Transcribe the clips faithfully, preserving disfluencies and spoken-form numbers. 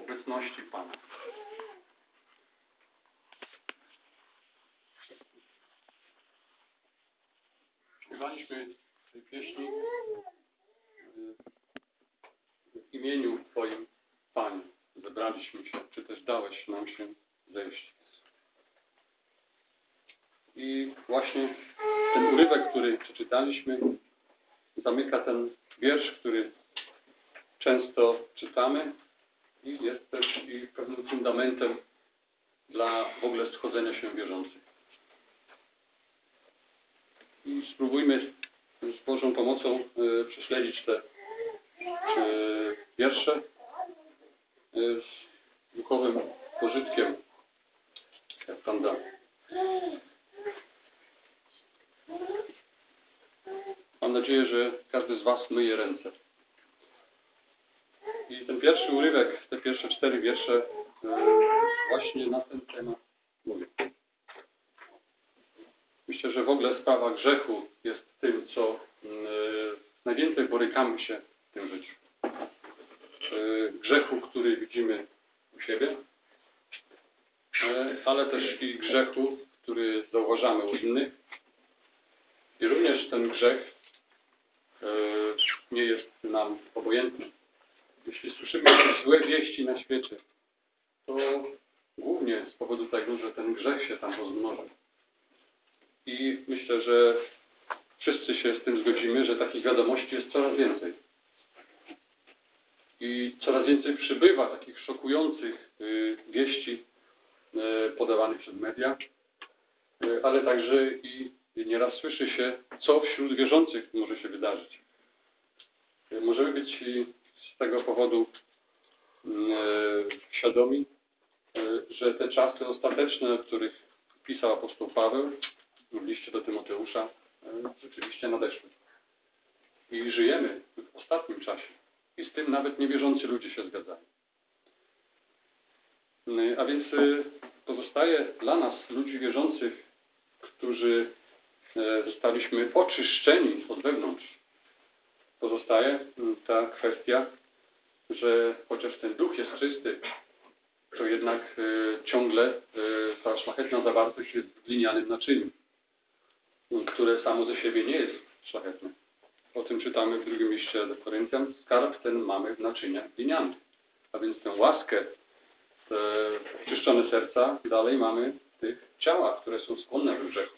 obecności Pana. Śpiewaliśmy tej pieśni w imieniu Twoim, Panie. Zebraliśmy się, czy też dałeś nam się zejść. I właśnie ten urywek, który przeczytaliśmy, zamyka ten wiersz, który często czytamy i jest też i pewnym fundamentem dla w ogóle schodzenia się wierzących. I spróbujmy z Bożą pomocą y, prześledzić te y, wiersze y, z duchowym pożytkiem, jak Pan da. Mam nadzieję, że każdy z Was myje ręce. I ten pierwszy urywek, te pierwsze cztery wiersze y, właśnie na ten temat mówię. Myślę, że w ogóle sprawa grzechu jest tym, co y, najwięcej borykamy się w tym życiu. Y, grzechu, który widzimy u siebie, y, ale też i grzechu, który zauważamy u innych. I również ten grzech y, nie jest nam obojętny. Jeśli słyszymy jakieś złe wieści na świecie, to głównie z powodu tego, że ten grzech się tam rozmnożył. I myślę, że wszyscy się z tym zgodzimy, że takich wiadomości jest coraz więcej. I coraz więcej przybywa takich szokujących y, wieści y, podawanych przez media, y, ale także i nieraz słyszy się, co wśród wierzących może się wydarzyć. Y, możemy być z tego powodu y, świadomi, y, że te czasy ostateczne, o których pisał apostoł Paweł w liście do Tymoteusza, rzeczywiście nadeszły. I żyjemy w ostatnim czasie. I z tym nawet niewierzący ludzie się zgadzają. A więc pozostaje dla nas, ludzi wierzących, którzy zostaliśmy oczyszczeni od wewnątrz, pozostaje ta kwestia, że chociaż ten duch jest czysty, to jednak ciągle ta szlachetna zawartość jest w glinianym naczyniu, które samo ze siebie nie jest szlachetne. O tym czytamy w drugim liście do Koryntian. Skarb ten mamy w naczyniach glinianych. A więc tę łaskę, te oczyszczone serca, dalej mamy w tych ciałach, które są skłonne do grzechu.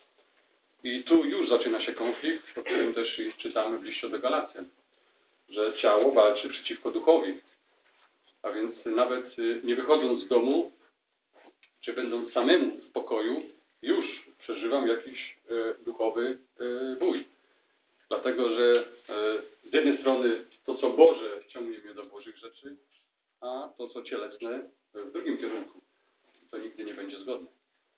I tu już zaczyna się konflikt, o którym też i czytamy w liście do Galacjan, że ciało walczy przeciwko duchowi. A więc nawet nie wychodząc z domu, czy będąc samemu w pokoju, już przeżywam jakiś e, duchowy e, bój. Dlatego, że e, z jednej strony to, co Boże, ciągnie mnie do Bożych rzeczy, a to, co cielesne, w drugim kierunku. To nigdy nie będzie zgodne.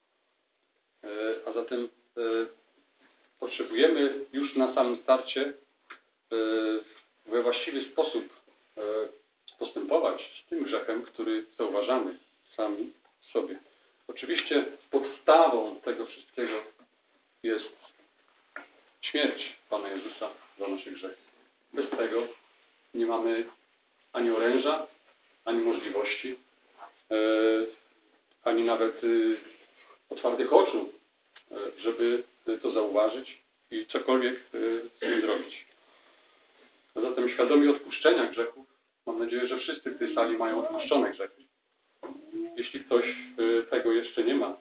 E, a zatem e, potrzebujemy już na samym starcie e, we właściwy sposób e, postępować z tym grzechem, który zauważamy sami sobie. Oczywiście podstawą tego wszystkiego jest śmierć Pana Jezusa za nasze grzechy. Bez tego nie mamy ani oręża, ani możliwości, e, ani nawet e, otwartych oczu, e, żeby to zauważyć i cokolwiek e, z tym zrobić. A zatem świadomi odpuszczenia grzechów, mam nadzieję, że wszyscy w tej sali mają odpuszczone grzechy. Jeśli ktoś e, tego jeszcze nie ma,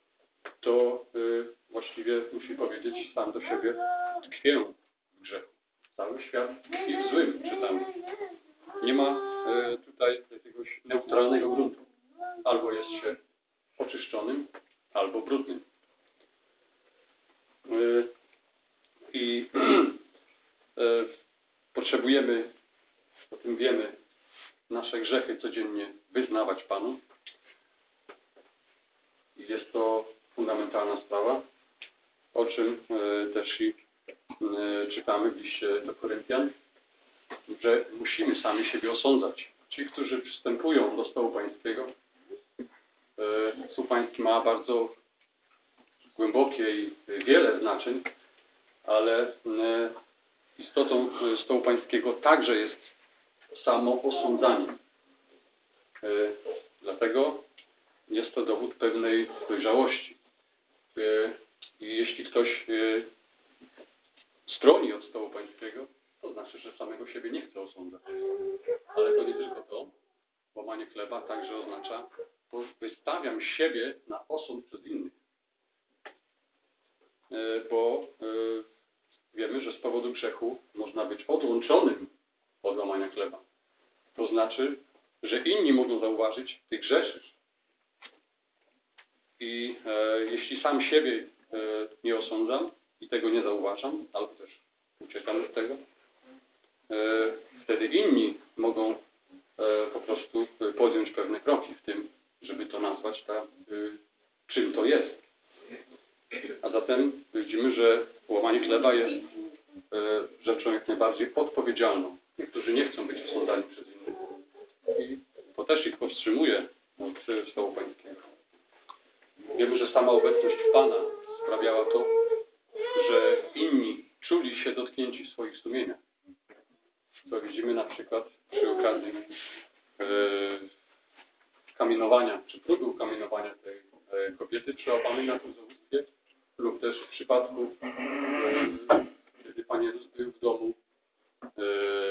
to y, właściwie musi powiedzieć sam do siebie, tkwię w grzechu. Cały świat tkwi w złym, czytamy. Nie ma y, tutaj jakiegoś neutralnego gruntu. Albo jest się oczyszczonym, albo brudnym. Y, I y, potrzebujemy, o tym wiemy, nasze grzechy codziennie wyznawać Panu. I jest to fundamentalna sprawa, o czym e, też i e, czytamy w liście do Koryntian, że musimy sami siebie osądzać. Ci, którzy przystępują do stołu pańskiego, e, stół pański ma bardzo głębokie i wiele znaczeń, ale e, istotą stołu pańskiego także jest samo osądzanie. Dlatego jest to dowód pewnej dojrzałości. I jeśli ktoś stroni od stołu pańskiego, to znaczy, że samego siebie nie chce osądzać. Ale to nie tylko to. Łamanie chleba także oznacza, że wystawiam siebie na osąd przez innych. Bo wiemy, że z powodu grzechu można być odłączonym od łamania chleba. To znaczy, że inni mogą zauważyć, ty grzeszysz. I e, jeśli sam siebie e, nie osądzam i tego nie zauważam, albo też uciekam od tego, e, wtedy inni mogą e, po prostu podjąć pewne kroki w tym, żeby to nazwać tak, e, czym to jest. A zatem widzimy, że łamanie chleba jest e, rzeczą jak najbardziej odpowiedzialną. Niektórzy nie chcą być osądzani przez innych. I to też ich powstrzymuje od stołu pańskiego. Wiemy, że sama obecność Pana sprawiała to, że inni czuli się dotknięci w swoich sumieniach. To widzimy na przykład przy okazji e, kamienowania, czy próby ukamienowania tej e, kobiety przełapanej na cudzołóstwie, lub też w przypadku, e, kiedy Pan Jezus był w domu e,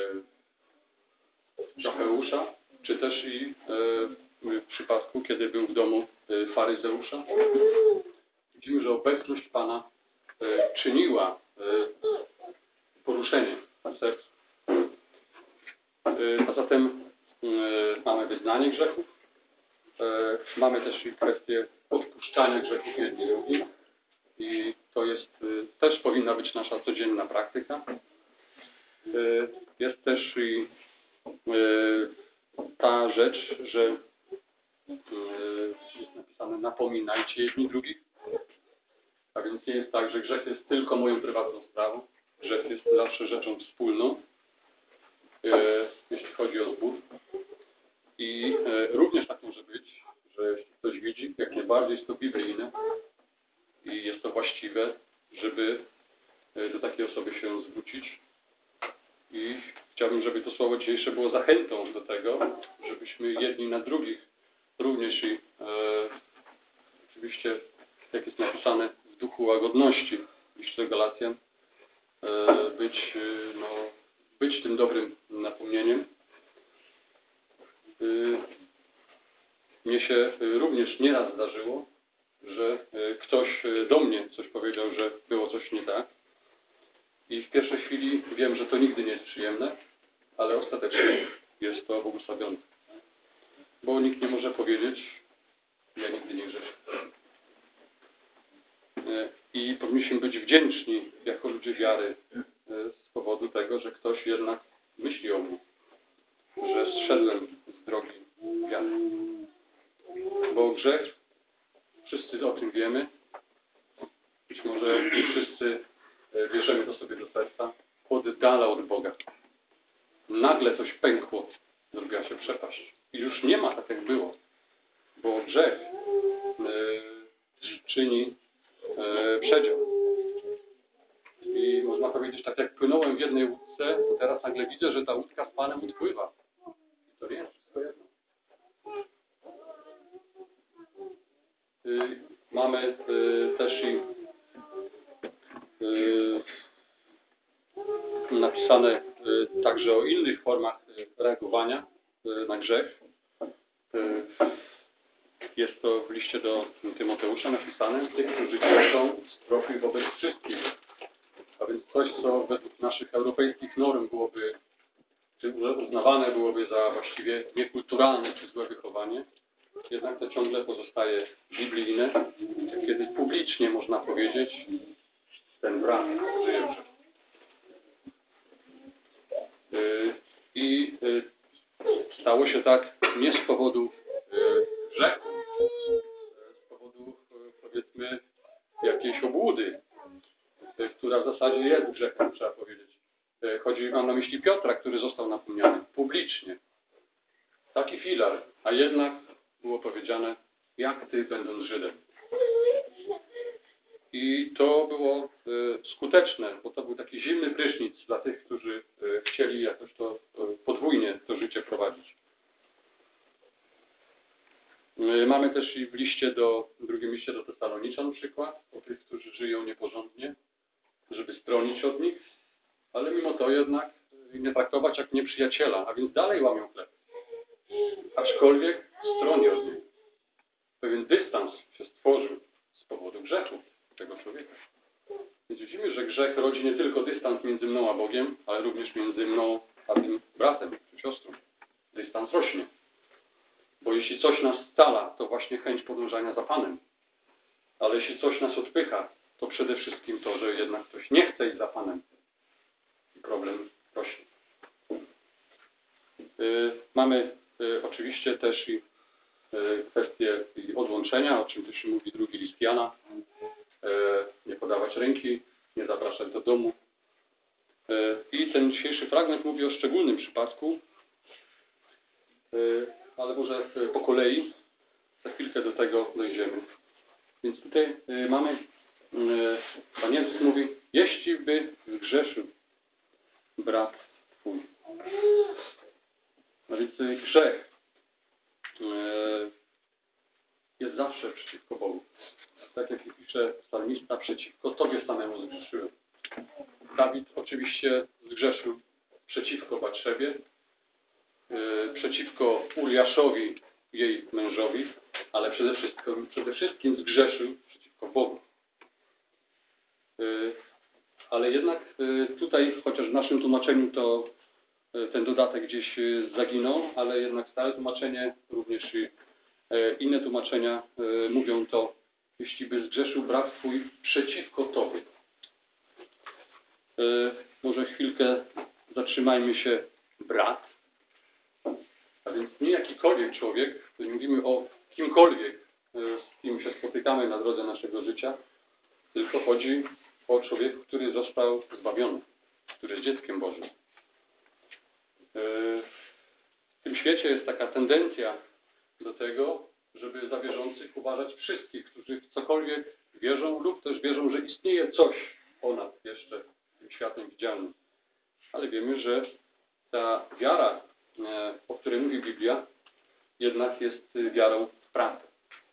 Zacheusza, czy też i e, w przypadku, kiedy był w domu e, faryzeusza. Widzimy, że obecność Pana e, czyniła e, poruszenie w sercu. E, a zatem e, mamy wyznanie grzechów, e, mamy też i kwestię odpuszczania grzechów jedni drugim i to jest, e, też powinna być nasza codzienna praktyka. E, jest też i e, ta rzecz, że jest napisane napominajcie jedni drugich. A więc nie jest tak, że grzech jest tylko moją prywatną sprawą. Grzech jest zawsze rzeczą wspólną, e, jeśli chodzi o zbór. I e, również tak może być, że jeśli ktoś widzi, jak najbardziej jest to biblijne i jest to właściwe, żeby e, do takiej osoby się zwrócić. I chciałbym, żeby to słowo dzisiejsze było zachętą do tego, żebyśmy jedni na drugich również i e, oczywiście, jak jest napisane, w duchu łagodności, liście Galacjan, e, być, e, no, być tym dobrym napomnieniem. E, mnie się również nieraz zdarzyło, że e, ktoś do mnie coś powiedział, że było coś nie tak. I w pierwszej chwili wiem, że to nigdy nie jest przyjemne, ale ostatecznie jest to błogosławione. Bo nikt nie może powiedzieć, ja nigdy nie grzeszę. I powinniśmy być wdzięczni jako ludzie wiary z powodu tego, że ktoś jednak myśli o mnie, że zszedłem z drogi wiary. Bo grzech, wszyscy o tym wiemy, być może wszyscy bierzemy to sobie do serca, oddala od Boga. Nagle coś pękło, zrobiła się przepaść. I już nie ma tak, jak było. Bo grzech yy, czyni yy, przedział. I można powiedzieć, tak jak płynąłem w jednej łódce, to teraz nagle widzę, że ta łódka z Panem odpływa. I to nie jest wszystko jedno. Yy, mamy yy, też i yy, napisane yy, także o innych formach yy, reagowania yy, na grzech. Yy, Jest to w liście do Tymoteusza napisane, tych, którzy grzeszą, strofuj wobec wszystkich. A więc coś, co według naszych europejskich norm byłoby, czy uznawane byłoby za właściwie niekulturalne czy złe wychowanie, jednak to ciągle pozostaje biblijne, kiedy publicznie można powiedzieć, ten brat żyje w grzechu. I stało się tak nie z powodu grzechu, z powodu, powiedzmy, jakiejś obłudy, która w zasadzie jest grzechem, trzeba powiedzieć. Chodzi, mam na myśli Piotra, który został napomniany publicznie. Taki filar, a jednak było powiedziane, jak ty, będąc Żydem. I to było skuteczne, bo to był taki zimny prysznic dla tych, którzy chcieli jakoś to podwójnie to życie prowadzić. Mamy też i w liście do, w drugim liście do Tesaloniczan przykład o tych, którzy żyją nieporządnie, żeby stronić od nich, ale mimo to jednak nie traktować jak nieprzyjaciela, a więc dalej łamią chleb. Aczkolwiek stroni od nich. Pewien dystans się stworzył z powodu grzechu tego człowieka. Więc widzimy, że grzech rodzi nie tylko dystans między mną a Bogiem, ale również między mną a tym bratem czy siostrą. Dystans rośnie. Bo jeśli coś nas scala, to właśnie chęć podążania za Panem. Ale jeśli coś nas odpycha, to przede wszystkim to, że jednak ktoś nie chce iść za Panem. I problem rośnie. Yy, mamy yy, oczywiście też i yy, kwestię i odłączenia, o czym też mówi drugi list Jana. Yy, nie podawać ręki, nie zapraszać do domu. Yy, I ten dzisiejszy fragment mówi o szczególnym przypadku, yy, ale może yy, po kolei, za chwilkę do tego dojdziemy. Więc tutaj yy, mamy, yy, Pan Jezus mówi, jeśli by zgrzeszył brat twój. No więc yy, grzech yy, jest zawsze przeciwko Bogu. Tak jak pisze psalmista, przeciwko Tobie samemu zgrzeszyłem. Dawid oczywiście zgrzeszył przeciwko Batszebie, yy, przeciwko Uriaszowi, jej mężowi, ale przede wszystkim, przede wszystkim zgrzeszył przeciwko Bogu. Yy, ale jednak yy, tutaj, chociaż w naszym tłumaczeniu to yy, ten dodatek gdzieś yy, zaginął, ale jednak stare tłumaczenie, również i yy, inne tłumaczenia yy, mówią to, jeśli by zgrzeszył brat twój przeciwko Tobie. Yy, może chwilkę zatrzymajmy się brat. A więc nie jakikolwiek człowiek, nie mówimy o kimkolwiek, yy, z kim się spotykamy na drodze naszego życia, tylko chodzi o człowieka, który został zbawiony, który jest dzieckiem Bożym. Yy, w tym świecie jest taka tendencja do tego, żeby za wierzących uważać wszystkich, którzy w cokolwiek wierzą lub też wierzą, że istnieje coś ponad jeszcze tym światem widzialnym. Ale wiemy, że ta wiara, o której mówi Biblia, jednak jest wiarą w prawdę.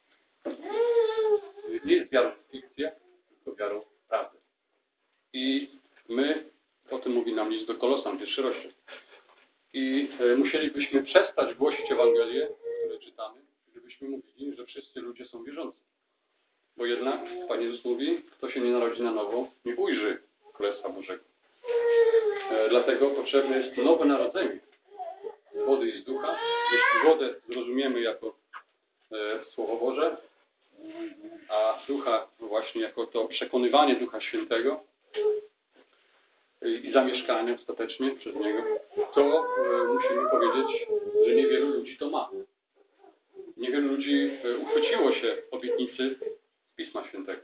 Nie jest wiarą w fikcję, tylko wiarą w prawdę. I my, o tym mówi nam list do Kolosan, pierwszy rozdział. I musielibyśmy przestać głosić Ewangelię, które czytamy, gdybyśmy mówili, że wszyscy ludzie są wierzący. Bo jednak Pan Jezus mówi, kto się nie narodzi na nowo, nie ujrzy Królestwa Bożego. E, dlatego potrzebne jest nowe narodzenie z wody i z ducha. Jeśli wodę zrozumiemy jako e, Słowo Boże, a ducha właśnie jako to przekonywanie Ducha Świętego i, i zamieszkanie ostatecznie przez Niego, to e, musimy powiedzieć, że niewielu ludzi to ma. Niewielu ludzi e, uchwyciło się obietnicy Pisma Świętego.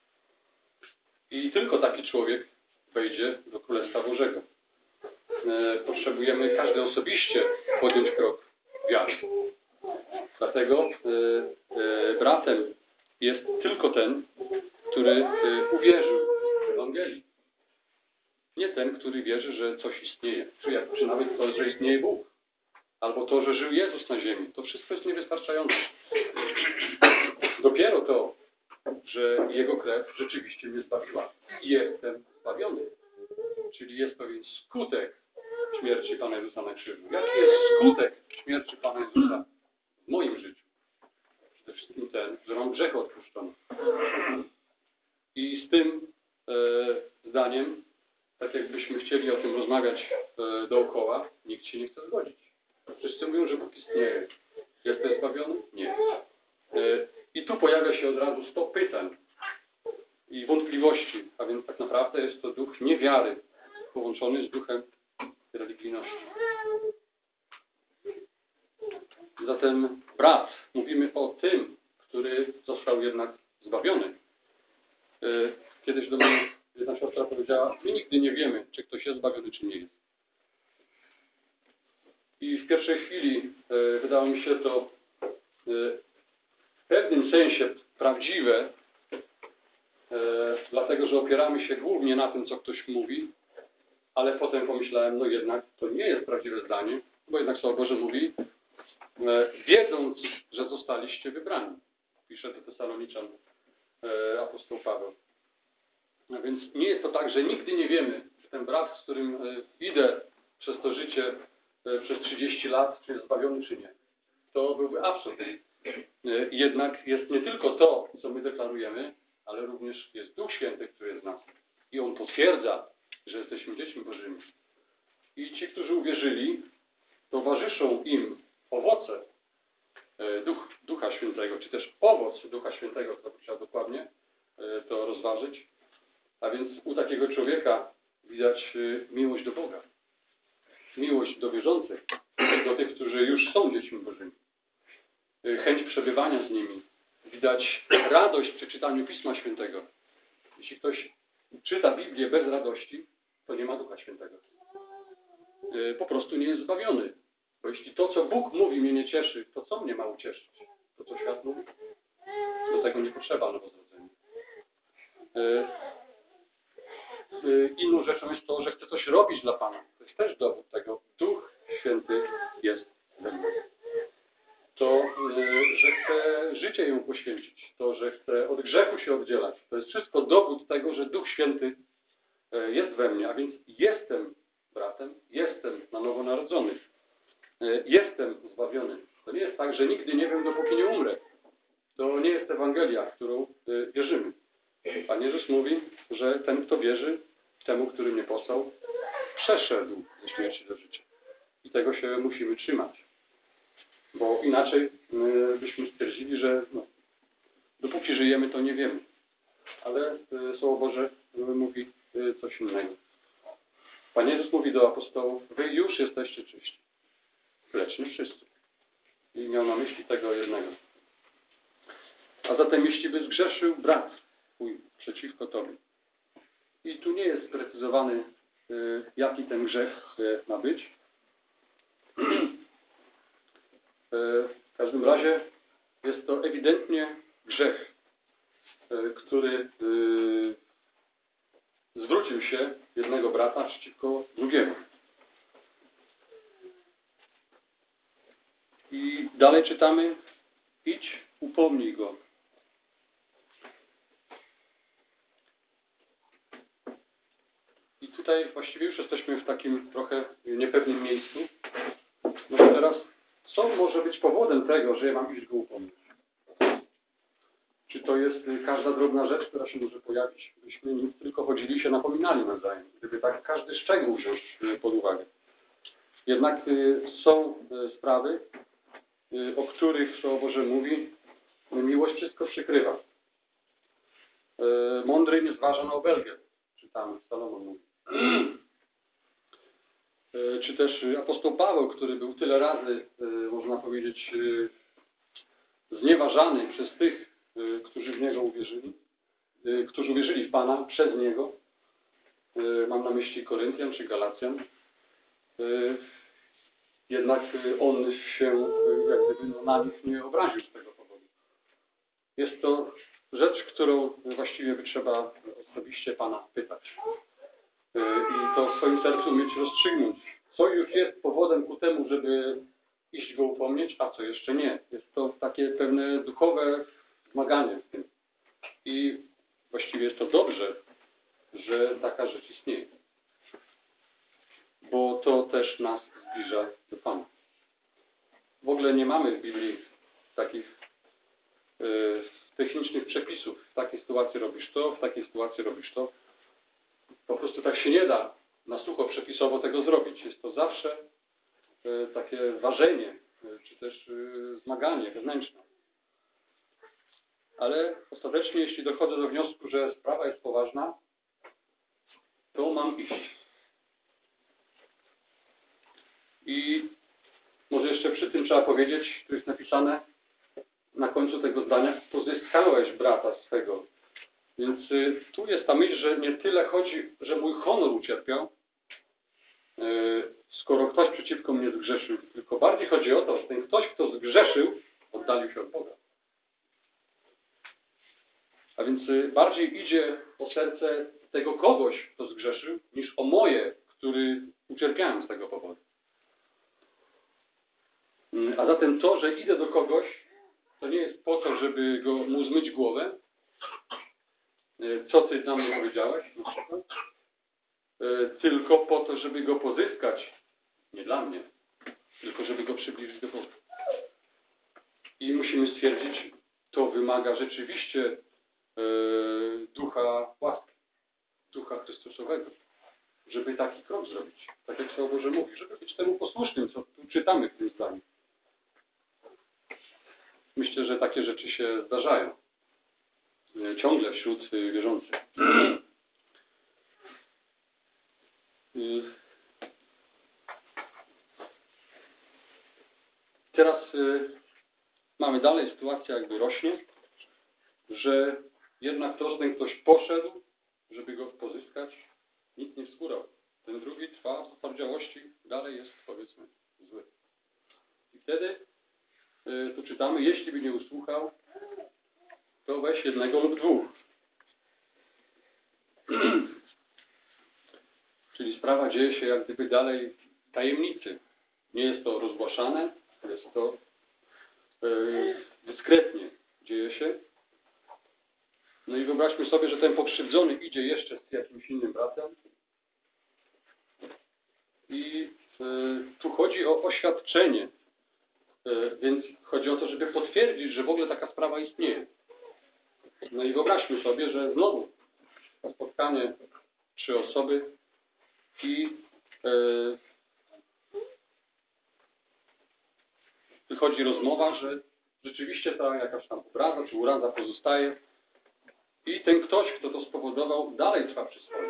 I tylko taki człowiek wejdzie do Królestwa Bożego. E, potrzebujemy każdy osobiście podjąć krok wiary. Dlatego e, e, bratem jest tylko ten, który e, uwierzył w Ewangelii. Nie ten, który wierzy, że coś istnieje. Czy, jak, czy nawet to, że istnieje Bóg. Albo to, że żył Jezus na ziemi. To wszystko jest niewystarczające. Dopiero to, że Jego krew rzeczywiście mnie zbawiła. I jestem zbawiony. Czyli jest pewien skutek śmierci Pana Jezusa na krzyżu. Jaki jest skutek śmierci Pana Jezusa w moim życiu? Przede wszystkim ten, że mam grzech odpuszczony. I z tym e, zdaniem, tak jakbyśmy chcieli o tym rozmawiać e, dookoła, nikt się nie chce zgodzić. Wszyscy mówią, że Bóg istnieje. Jesteś zbawiony? Nie. E, I tu pojawia się od razu sto pytań i wątpliwości, a więc tak naprawdę jest to duch niewiary połączony z duchem religijności. Zatem brat, mówimy o tym, który został jednak zbawiony. Kiedyś do mnie jedna siostra powiedziała, my nigdy nie wiemy, czy ktoś jest zbawiony, czy nie jest. I w pierwszej chwili wydało mi się to w pewnym sensie prawdziwe, dlatego że opieramy się głównie na tym, co ktoś mówi, ale potem pomyślałem, no jednak to nie jest prawdziwe zdanie, bo jednak Słowo Boże mówi, wiedząc, że został zostaliście wybrani. Pisze do Tesaloniczan e, apostoł Paweł. A więc nie jest to tak, że nigdy nie wiemy, czy ten brat, z którym e, idę przez to życie e, przez trzydzieści lat, czy jest zbawiony, czy nie. To byłby absurd. E, jednak jest nie tylko to, co my deklarujemy, ale również jest Duch Święty, który jest w nas. I On potwierdza, że jesteśmy dziećmi Bożymi. I ci, którzy uwierzyli, towarzyszą im owoce Duch, Ducha Świętego, czy też owoc Ducha Świętego, kto by chciał dokładnie to rozważyć. A więc u takiego człowieka widać miłość do Boga, miłość do wierzących, do tych, którzy już są dziećmi Bożymi, chęć przebywania z nimi. Widać radość przy czytaniu Pisma Świętego. Jeśli ktoś czyta Biblię bez radości, to nie ma Ducha Świętego. Po prostu nie jest zbawiony. Bo jeśli to, co Bóg mówi, mnie nie cieszy, to co mnie ma ucieszyć? To, co świat mówi? Do tego nie potrzeba nowonarodzenia. Inną rzeczą jest to, że chcę coś robić dla Pana. To jest też dowód tego. Duch Święty jest we mnie. To, że chcę życie Jemu poświęcić. To, że chcę od grzechu się oddzielać. To jest wszystko dowód tego, że Duch Święty jest we mnie. A więc jestem bratem, jestem na nowo narodzony. Jestem zbawiony. To nie jest tak, że nigdy nie wiem, dopóki nie umrę. To nie jest Ewangelia, w którą wierzymy. Pan Jezus mówi, że ten, kto wierzy, temu, który mnie posłał, przeszedł ze śmierci do życia. I tego się musimy trzymać. Bo inaczej byśmy stwierdzili, że no, dopóki żyjemy, to nie wiemy. Ale Słowo Boże mówi coś innego. Pan Jezus mówi do apostołów, wy już jesteście czyści. Lecz nie wszyscy. I miał na myśli tego jednego. A zatem jeśli by zgrzeszył brat twój przeciwko tobie. I tu nie jest sprecyzowany, jaki ten grzech ma być. W każdym razie jest to ewidentnie grzech, który zwrócił się jednego brata przeciwko drugiemu. I dalej czytamy, idź, upomnij go. I tutaj właściwie już jesteśmy w takim trochę niepewnym miejscu. No bo teraz, co może być powodem tego, że ja mam iść go upomnieć? Czy to jest każda drobna rzecz, która się może pojawić? Byśmy tylko chodzili się napominali nawzajem. Gdyby tak każdy szczegół wziąć pod uwagę. Jednak są sprawy, o których Słowo Boże mówi, miłość wszystko przykrywa. Mądry nie zważa na obelgę. Czytamy, Salomon mówi. Czy też apostoł Paweł, który był tyle razy, można powiedzieć, znieważany przez tych, którzy w Niego uwierzyli, którzy uwierzyli w Pana przez Niego. Mam na myśli Koryntian czy Galacjan. Jednak on się jak gdyby na nich nie obraził z tego powodu. Jest to rzecz, którą właściwie by trzeba osobiście Pana pytać. I to w swoim sercu mieć rozstrzygnąć, co już jest powodem ku temu, żeby iść go upomnieć, a co jeszcze nie. Jest to takie pewne duchowe zmaganie z tym. I właściwie jest to dobrze, że taka rzecz istnieje. Bo to też nas zbliża do Pana. W ogóle nie mamy w Biblii takich y, technicznych przepisów. W takiej sytuacji robisz to, w takiej sytuacji robisz to. Po prostu tak się nie da na sucho przepisowo tego zrobić. Jest to zawsze y, takie ważenie, y, czy też y, zmaganie wewnętrzne. Ale ostatecznie, jeśli dochodzę do wniosku, że sprawa jest poważna, to mam iść. I może jeszcze przy tym trzeba powiedzieć, tu jest napisane na końcu tego zdania, pozyskałeś brata swego. Więc y, tu jest ta myśl, że nie tyle chodzi, że mój honor ucierpiał, y, skoro ktoś przeciwko mnie zgrzeszył, tylko bardziej chodzi o to, że ten ktoś, kto zgrzeszył, oddalił się od Boga. A więc y, bardziej idzie o serce tego kogoś, kto zgrzeszył, niż o moje, który ucierpiałem z tego powodu. A zatem to, że idę do kogoś, to nie jest po to, żeby go, mu zmyć głowę. Co ty na mnie powiedziałeś? Na przykład. Tylko po to, żeby go pozyskać. Nie dla mnie. Tylko żeby go przybliżyć do Boga. I musimy stwierdzić, to wymaga rzeczywiście yy, ducha łaski. Ducha Chrystusowego. Żeby taki krok zrobić. Tak jak Słowo Boże mówi. Żeby być temu posłusznym, co tu czytamy w tym zdaniu. Myślę, że takie rzeczy się zdarzają. Yy, ciągle wśród yy, wierzących. Yy. Teraz yy, mamy dalej sytuację jakby rośnie, że jednak to, że ten ktoś poszedł, żeby go pozyskać, nic nie wskórał. Ten drugi trwa w zatwardziałości, dalej jest, powiedzmy, zły. I wtedy yy, tu czytamy, jeśli by nie usłuchał, to weź jednego lub dwóch. Czyli sprawa dzieje się jak gdyby dalej w tajemnicy. Nie jest to rozgłaszane, jest to yy, dyskretnie dzieje się. No i wyobraźmy sobie, że ten pokrzywdzony idzie jeszcze z jakimś innym bratem. I yy, tu chodzi o oświadczenie. Yy, więc chodzi o to, żeby potwierdzić, że w ogóle taka sprawa istnieje. No i wyobraźmy sobie, że znowu spotkanie trzy osoby i yy, wychodzi rozmowa, że rzeczywiście ta jakaś tam obraza czy uraza pozostaje i ten ktoś, kto to spowodował, dalej trwa przy swoim.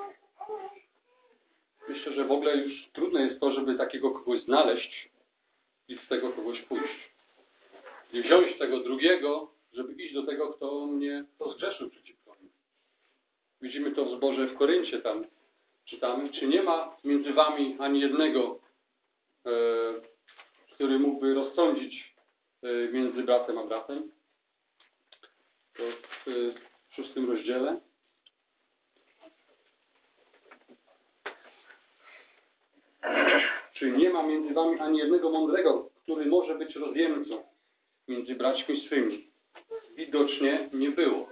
Myślę, że w ogóle już trudne jest to, żeby takiego kogoś znaleźć i z tego kogoś pójść. I wziąć tego drugiego, żeby iść do tego, kto mnie to zgrzeszył przeciwko mnie. Widzimy to w zborze w Koryncie, tam czytamy, czy nie ma między wami ani jednego, e, który mógłby rozsądzić e, między bratem a bratem. To w, e, w szóstym rozdziale. Czy nie ma między wami ani jednego mądrego, który może być rozjemcą między braćmi swymi? Widocznie nie było.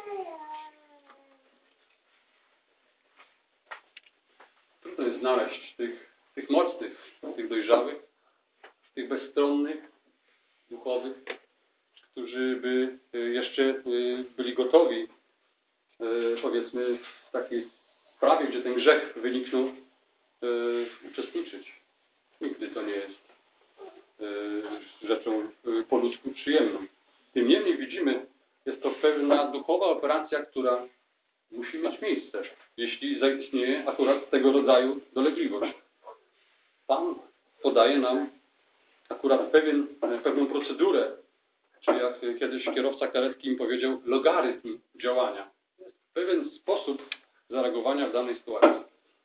Trudno jest znaleźć tych, tych mocnych, tych dojrzałych, tych bezstronnych, duchowych, którzy by jeszcze byli gotowi, powiedzmy, w takiej sprawie, gdzie ten grzech wyniknął, uczestniczyć. Nigdy to nie jest rzeczą po ludzku przyjemną. Tym niemniej widzimy, jest to pewna duchowa operacja, która musi mieć miejsce, jeśli zaistnieje akurat tego rodzaju dolegliwość. Pan podaje nam akurat pewien, pewną procedurę, czy jak kiedyś kierowca karetki mi powiedział, logarytm działania. Jest pewien sposób zareagowania w danej sytuacji.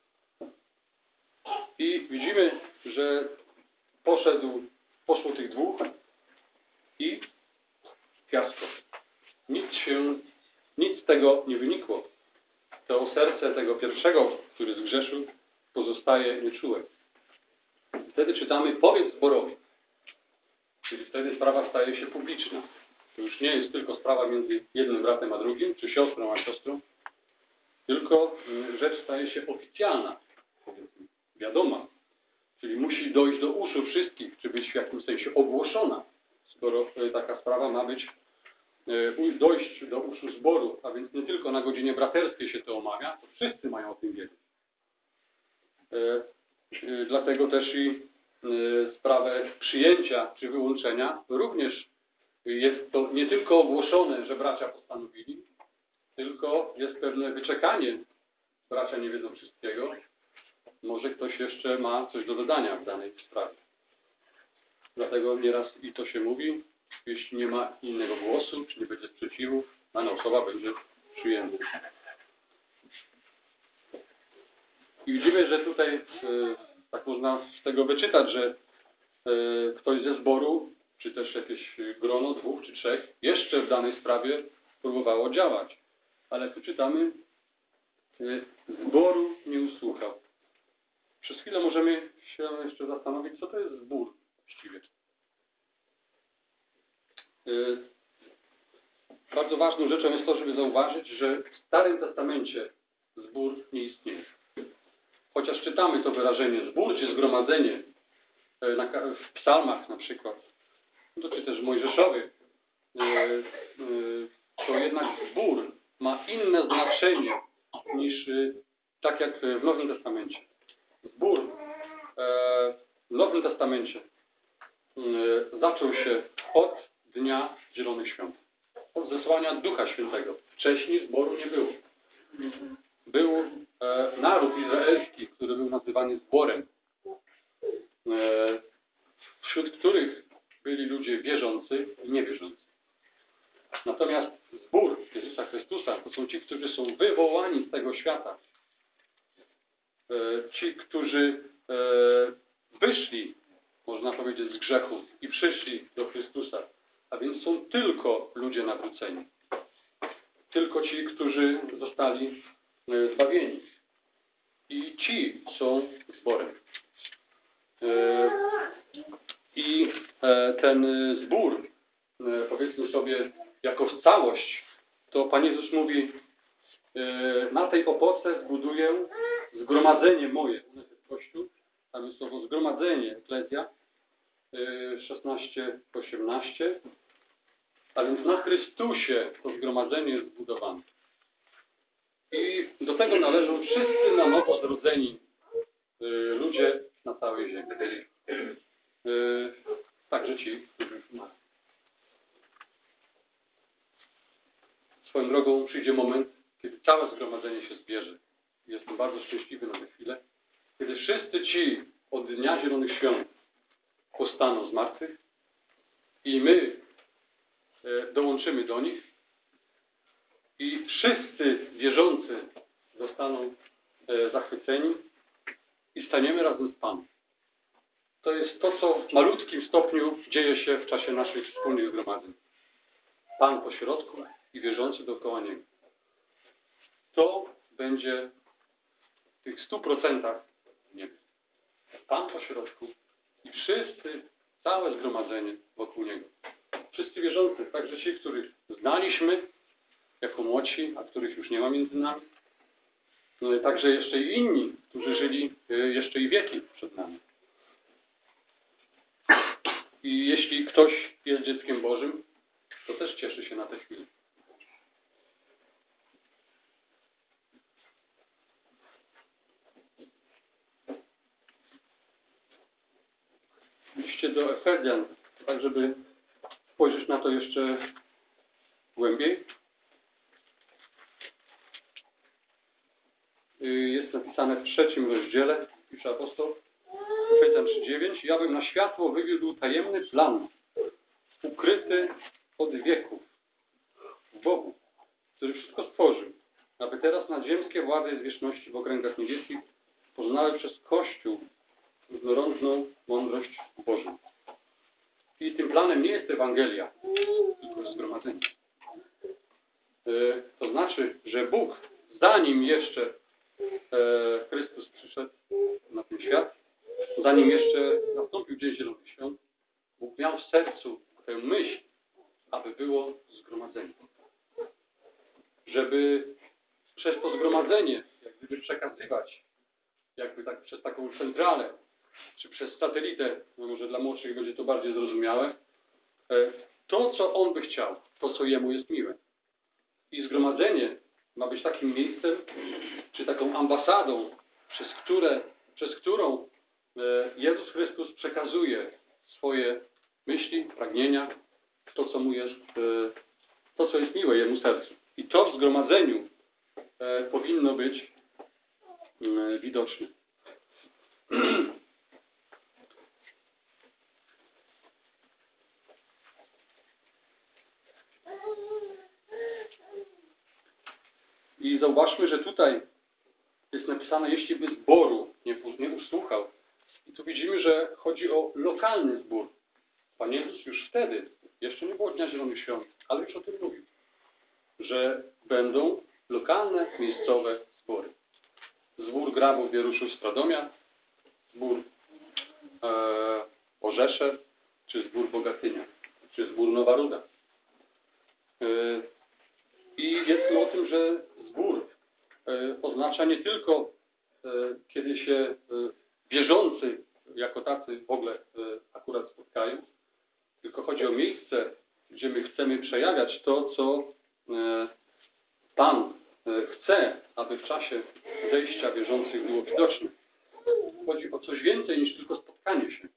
I widzimy, że poszedł, poszło tych dwóch i fiasko. Nic się, nic z tego nie wynikło. To serce tego pierwszego, który zgrzeszył, pozostaje nieczułe. Wtedy czytamy, powiedz zborowi. Czyli wtedy sprawa staje się publiczna. To już nie jest tylko sprawa między jednym bratem a drugim, czy siostrą a siostrą, tylko rzecz staje się oficjalna, powiedzmy, wiadoma. Czyli musi dojść do uszu wszystkich, czy być w jakimś sensie ogłoszona, skoro taka sprawa ma być, dojść do uszu zboru, a więc nie tylko na godzinie braterskiej się to omawia, to wszyscy mają o tym wiedzieć. Dlatego też i sprawę przyjęcia czy wyłączenia również jest to nie tylko ogłoszone, że bracia postanowili, tylko jest pewne wyczekanie. Bracia nie wiedzą wszystkiego. Może ktoś jeszcze ma coś do dodania w danej sprawie. Dlatego nieraz i to się mówi, jeśli nie ma innego głosu, czy nie będzie sprzeciwu, dana osoba będzie przyjęta. I widzimy, że tutaj tak można z tego wyczytać, że ktoś ze zboru, czy też jakieś grono dwóch czy trzech, jeszcze w danej sprawie próbowało działać. Ale tu czytamy, zboru nie usłuchał. Przez chwilę możemy się jeszcze zastanowić, co to jest zbór właściwie. Bardzo ważną rzeczą jest to, żeby zauważyć, że w Starym Testamencie zbór nie istnieje. Chociaż czytamy to wyrażenie zbór czy zgromadzenie w psalmach na przykład, no czy też w Mojżeszowych, to jednak zbór ma inne znaczenie niż tak jak w Nowym Testamencie. Zbór w Nowym Testamencie zaczął się od Dnia Zielonych Świąt, od zesłania Ducha Świętego. Wcześniej zboru nie było. Był naród izraelski, który był nazywany zborem, wśród których byli ludzie wierzący i niewierzący. Natomiast zbór Jezusa Chrystusa to są ci, którzy są wywołani z tego świata. Ci, którzy wyszli, można powiedzieć, z grzechu i przyszli do Chrystusa. A więc są tylko ludzie nawróceni. Tylko ci, którzy zostali zbawieni. I ci są zborem. I ten zbór, powiedzmy sobie, jako całość, to Pan Jezus mówi, na tej opoce zbuduję zgromadzenie moje. U nas jest Kościół, tam jest słowo zgromadzenie, eklezja, szesnaście osiemnaście. A więc na Chrystusie to zgromadzenie jest zbudowane. I do tego należą wszyscy na nowo zrodzeni ludzie na całej ziemi. Także ci, którzy już umarli. Swoją drogą przyjdzie moment, kiedy całe zgromadzenie się zbierze. Jestem bardzo szczęśliwy na tę chwilę. Kiedy wszyscy ci od Dnia Zielonych Świąt powstaną z martwych i my dołączymy do nich i wszyscy wierzący zostaną zachwyceni i staniemy razem z Panem. To jest to, co w malutkim stopniu dzieje się w czasie naszych wspólnych zgromadzeń. Pan po środku i wierzący dookoła Niego. To będzie w tych stu procentach niebie. Pan po środku i wszyscy, całe zgromadzenie wokół Niego. Wszyscy wierzący, także ci, których znaliśmy jako młodsi, a których już nie ma między nami. Także jeszcze i inni, którzy żyli jeszcze i wieki przed nami. I jeśli ktoś jest dzieckiem Bożym, to też cieszy się na tę chwilę. Liście do Efezjan, tak żeby spojrzeć na to jeszcze głębiej. Jest napisane w trzecim rozdziale, pisze apostoł, Efezjan trzy dziewięć. Ja bym na światło wywiódł tajemny plan, ukryty od wieków w Bogu, który wszystko stworzył, aby teraz nadziemskie władze z wieczności w okręgach niebieskich poznały przez Kościół różnorodną mądrość Bożą. I tym planem nie jest Ewangelia, tylko zgromadzenie. To znaczy, że Bóg, zanim jeszcze Chrystus przyszedł na ten świat, zanim jeszcze nastąpił Dzień Zielonych Świąt, Bóg miał w sercu tę myśl, aby było zgromadzenie. Żeby przez to zgromadzenie, jak gdyby przekazywać, jakby tak przez taką centralę, czy przez satelitę, no może dla młodszych będzie to bardziej zrozumiałe, to, co On by chciał, to, co Jemu jest miłe. I zgromadzenie ma być takim miejscem, czy taką ambasadą, przez, które, przez którą Jezus Chrystus przekazuje swoje myśli, pragnienia, to, co Mu jest, to, co jest miłe Jemu sercu. I to w zgromadzeniu powinno być widoczne. I zauważmy, że tutaj jest napisane, jeśli by zboru nie, nie usłuchał. I tu widzimy, że chodzi o lokalny zbór. Pan Jezus już wtedy, jeszcze nie było Dnia Zielonych Świąt, ale już o tym mówił, że będą lokalne, miejscowe zbory. Zbór Grabów, Wieruszów, Stradomia, zbór e, Orzeszew, czy zbór Bogatynia, czy zbór Nowa Ruda. I wiedzmy o tym, że zbór oznacza nie tylko, kiedy się wierzący jako tacy w ogóle akurat spotkają, tylko chodzi o miejsce, gdzie my chcemy przejawiać to, co Pan chce, aby w czasie zejścia wierzących było widoczne. Chodzi o coś więcej niż tylko spotkanie się.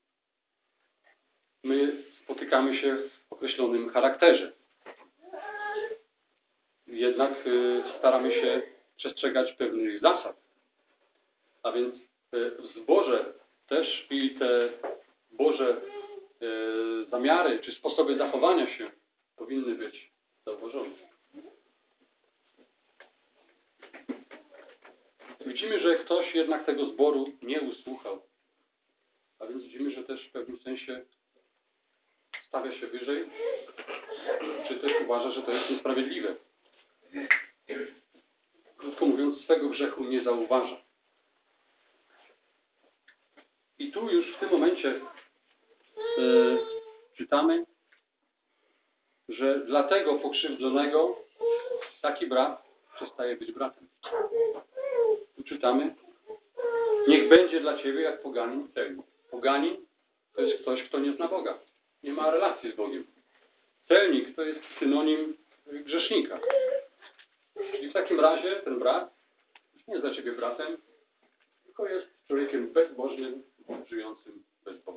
My spotykamy się w określonym charakterze. Jednak staramy się przestrzegać pewnych zasad. A więc w zborze też i te Boże zamiary czy sposoby zachowania się powinny być zauważone. Widzimy, że ktoś jednak tego zboru nie usłuchał. A więc widzimy, że też w pewnym sensie stawia się wyżej, czy też uważa, że to jest niesprawiedliwe. Krótko mówiąc, swego grzechu nie zauważa. I tu już w tym momencie yy, czytamy, że dla tego pokrzywdzonego taki brat przestaje być bratem. Tu czytamy, niech będzie dla ciebie jak poganin celnik. Poganin to jest ktoś, kto nie zna Boga. Nie ma relacji z Bogiem. Celnik to jest synonim grzesznika. I w takim razie ten brat nie jest dla ciebie bratem, tylko jest człowiekiem bezbożnym, żyjącym bez Boga.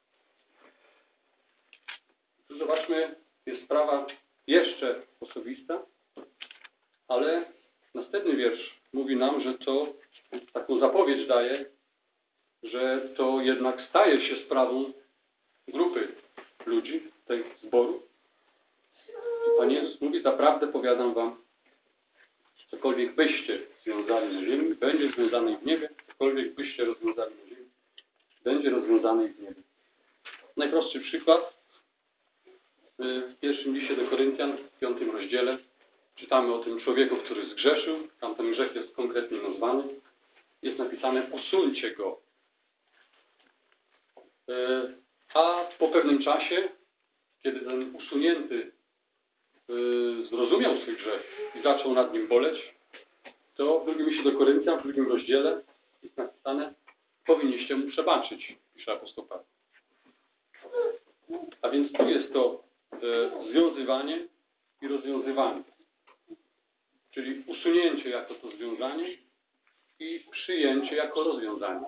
Tu zobaczmy, jest sprawa jeszcze osobista, ale następny wiersz mówi nam, że to taką zapowiedź daje, że to jednak staje się sprawą grupy ludzi, tej zboru. I Pan Jezus mówi, zaprawdę powiadam wam, cokolwiek byście związali na ziemi, będzie związane w niebie, cokolwiek byście rozwiązali na ziemi, będzie rozwiązane w niebie. Najprostszy przykład. W pierwszym liście do Koryntian, w piątym rozdziale, czytamy o tym człowieku, który zgrzeszył. Tam ten grzech jest konkretnie nazwany. Jest napisane, usuńcie go. A po pewnym czasie, kiedy ten usunięty zrozumiał swój grzech i zaczął nad nim boleć, to w drugim liście do Koryntian, w drugim rozdziale jest napisane, powinniście mu przebaczyć, pisze apostoł Paweł. A więc tu jest to e, związywanie i rozwiązywanie. Czyli usunięcie jako to związanie i przyjęcie jako rozwiązanie.